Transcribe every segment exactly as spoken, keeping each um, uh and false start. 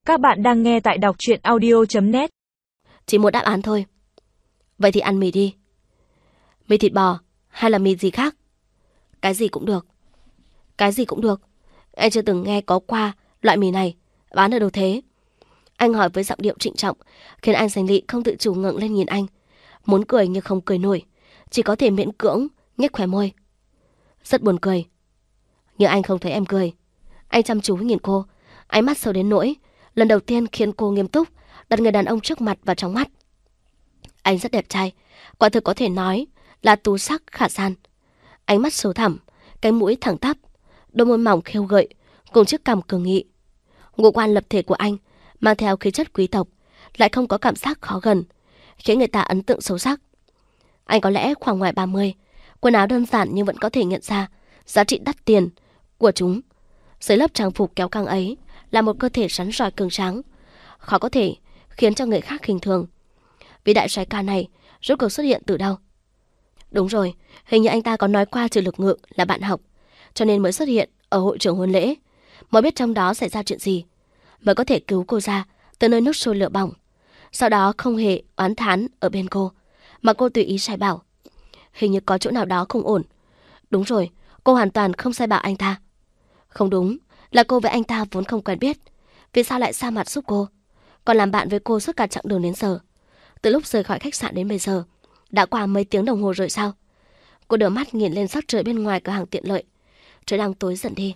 Các bạn đang nghe tại đọc truyện audio chấm net. Chỉ một đáp án thôi. Vậy thì ăn mì đi. Mì thịt bò hay là mì gì khác? Cái gì cũng được. Cái gì cũng được. Anh chưa từng nghe có qua loại mì này. Bán ở đâu thế? Anh hỏi với giọng điệu trịnh trọng, khiến anh Sành Lị không tự chủ ngẩng lên nhìn anh. Muốn cười nhưng không cười nổi, chỉ có thể miễn cưỡng nhếch khóe môi. Rất buồn cười. Nhưng anh không thấy em cười. Anh chăm chú nhìn cô, ánh mắt sâu đến nỗi lần đầu tiên khiến cô nghiêm túc đặt người đàn ông trước mặt vào trong mắt. Anh rất đẹp trai, quả thực có thể nói là tú sắc khả san. Ánh mắt sâu thẳm, cái mũi thẳng tắp, đôi môi mỏng khêu gợi cùng chiếc cằm cường nghị. Ngũ quan lập thể của anh mang theo khí chất quý tộc, lại không có cảm giác khó gần, khiến người ta ấn tượng sâu sắc. Anh có lẽ khoảng ngoài ba mươi, quần áo đơn giản nhưng vẫn có thể nhận ra giá trị đắt tiền của chúng. Dưới lớp trang phục kéo căng ấy là một cơ thể rắn rỏi cường tráng, khó có thể khiến cho người khác khinh thường. Vị đại soái ca này rốt cuộc xuất hiện từ đâu? Đúng rồi, hình như anh ta có nói qua Trừ Lực Ngự là bạn học, cho nên mới xuất hiện ở hội trường hôn lễ, mới biết trong đó xảy ra chuyện gì, mới có thể cứu cô ra từ nơi nước sôi lửa bỏng. Sau đó không hề oán thán ở bên cô, mà cô tùy ý sai bảo. Hình như có chỗ nào đó không ổn. Đúng rồi, cô hoàn toàn không sai bảo anh ta. Không đúng, là cô với anh ta vốn không quen biết. Vì sao lại xa mặt giúp cô, còn làm bạn với cô suốt cả chặng đường đến giờ? Từ lúc rời khỏi khách sạn đến bây giờ đã qua mấy tiếng đồng hồ rồi sao? Cô đưa mắt nhìn lên sắc trời bên ngoài cửa hàng tiện lợi. Trời đang tối dần đi.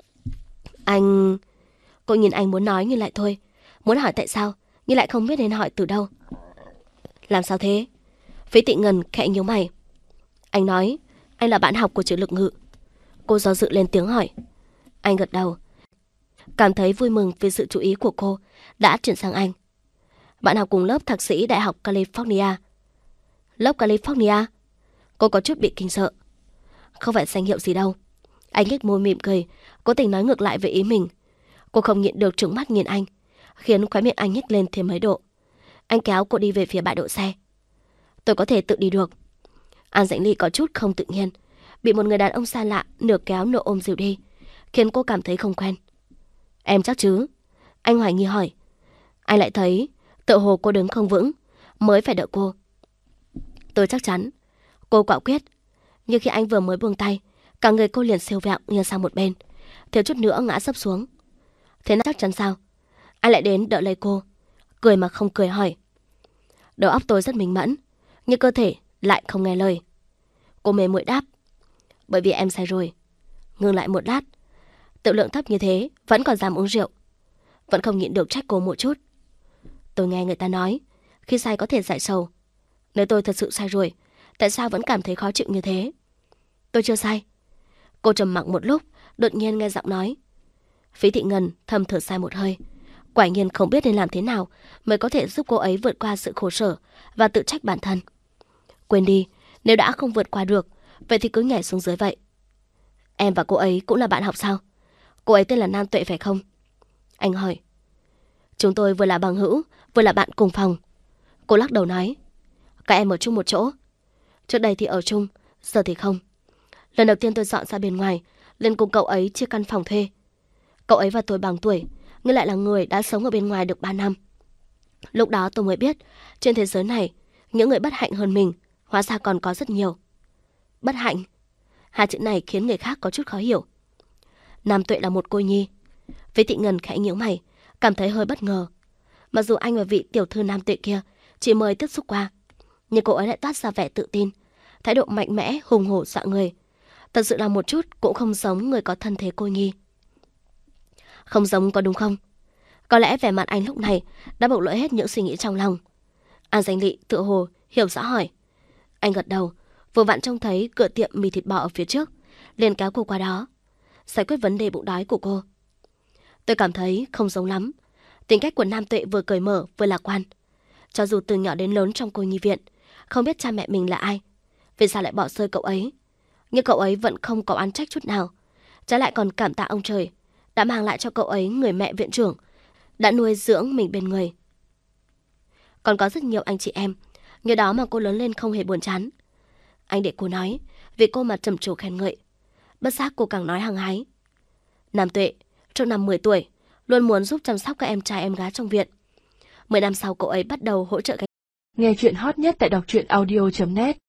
Anh... Cô nhìn anh muốn nói nhưng lại thôi, muốn hỏi tại sao nhưng lại không biết nên hỏi từ đâu. Làm sao thế? Phí Tị Ngân khẽ nhíu mày. Anh nói anh là bạn học của Trừ Lực Ngự. Cô do dự lên tiếng hỏi. Anh gật đầu, cảm thấy vui mừng vì sự chú ý của cô đã chuyển sang anh. Bạn học cùng lớp thạc sĩ Đại học California. Lớp California? Cô có chút bị kinh sợ. Không phải danh hiệu gì đâu. Anh nhếch môi mỉm cười, cố tình nói ngược lại về ý mình. Cô không nhịn được trừng mắt nhìn anh, khiến khóe miệng anh nhếch lên thêm mấy độ. Anh kéo cô đi về phía bãi đỗ xe. Tôi có thể tự đi được. An Dãnh Ly có chút không tự nhiên, bị một người đàn ông xa lạ nửa kéo nửa ôm dìu đi, khiến cô cảm thấy không quen. Em chắc chứ? Anh hoài nghi hỏi. Anh lại thấy tựa hồ cô đứng không vững, mới phải đợi cô. Tôi chắc chắn. Cô quả quyết. Nhưng khi anh vừa mới buông tay, cả người cô liền siêu vẹo nghiêng sang một bên, thiếu chút nữa ngã sấp xuống. Thế nào chắc chắn sao? Anh lại đến đỡ lấy cô, cười mà không cười hỏi. Đầu óc tôi rất minh mẫn, nhưng cơ thể lại không nghe lời. Cô mềm muội đáp. Bởi vì em say rồi. Ngừng lại một lát. Tự lượng thấp như thế vẫn còn dám uống rượu. Vẫn không nhịn được trách cô một chút. Tôi nghe người ta nói khi say có thể giải sầu. Nếu tôi thật sự say rồi, tại sao vẫn cảm thấy khó chịu như thế? Tôi chưa say. Cô trầm mặc một lúc, đột nhiên nghe giọng nói. Phí Thị Ngân thầm thở dài một hơi. Quả nhiên không biết nên làm thế nào mới có thể giúp cô ấy vượt qua sự khổ sở và tự trách bản thân. Quên đi, nếu đã không vượt qua được, vậy thì cứ nhảy xuống dưới vậy. Em và cô ấy cũng là bạn học sao? Cô ấy tên là Nam Tuệ phải không? Anh hỏi. Chúng tôi vừa là bằng hữu, vừa là bạn cùng phòng. Cô lắc đầu nói. Các em ở chung một chỗ. Trước đây thì ở chung, giờ thì không. Lần đầu tiên tôi dọn ra bên ngoài, lên cùng cậu ấy chia căn phòng thuê. Cậu ấy và tôi bằng tuổi, nhưng lại là người đã sống ở bên ngoài được ba năm. Lúc đó tôi mới biết, trên thế giới này, những người bất hạnh hơn mình, hóa ra còn có rất nhiều. Bất hạnh? Hai chữ này khiến người khác có chút khó hiểu. Nam Tuệ là một cô nhi. Phí Thị Ngân khẽ nhíu mày, cảm thấy hơi bất ngờ. Mặc dù anh và vị tiểu thư Nam Tuệ kia chỉ mới tiếp xúc qua, nhưng cô ấy lại toát ra vẻ tự tin, thái độ mạnh mẽ, hùng hổ dọa người. Thật sự là một chút cũng không giống người có thân thế cô nhi. Không giống có đúng không? Có lẽ vẻ mặt anh lúc này đã bộc lộ hết những suy nghĩ trong lòng. An Dãnh Lị tựa hồ hiểu rõ hỏi. Anh gật đầu, vừa vặn trông thấy cửa tiệm mì thịt bò ở phía trước, liền kéo cô qua đó, giải quyết vấn đề bụng đói của cô. Tôi cảm thấy không giống lắm. Tính cách của Nam Tuệ vừa cởi mở vừa lạc quan. Cho dù từ nhỏ đến lớn trong cô nhi viện, không biết cha mẹ mình là ai, vì sao lại bỏ rơi cậu ấy, nhưng cậu ấy vẫn không có oán trách chút nào, trái lại còn cảm tạ ông trời đã mang lại cho cậu ấy người mẹ viện trưởng, đã nuôi dưỡng mình bên người. Còn có rất nhiều anh chị em, nhờ đó mà cô lớn lên không hề buồn chán. Anh để cô nói, vì cô mà trầm trồ khen ngợi. Bất giác cô càng nói hăng hái. Nam Tuệ, trước năm mười tuổi, luôn muốn giúp chăm sóc các em trai em gái trong viện. Mười năm sau cậu ấy bắt đầu hỗ trợ cái... Nghe chuyện hot nhất tại đọc truyện audio chấm net